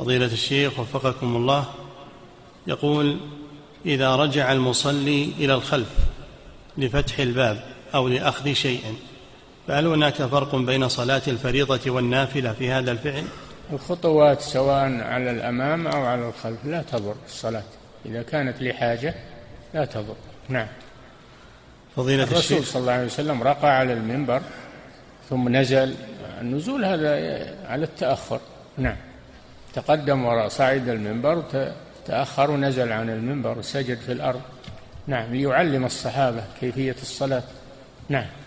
فضيلة الشيخ وفقكم الله، يقول: إذا رجع المصلي إلى الخلف لفتح الباب أو لأخذ شيء، فهل هناك فرق بين صلاة الفريضة والنافلة في هذا الفعل؟ الخطوات سواء على الأمام أو على الخلف لا تضر الصلاة، إذا كانت لحاجة لا تضر. نعم. فضيلة الرسول صلى الله عليه وسلم رقى على المنبر ثم نزل، النزول هذا على التأخر. نعم. تقدم وراء صعد المنبر، تأخر ونزل عن المنبر وسجد في الأرض. نعم، ليعلم الصحابة كيفية الصلاة. نعم.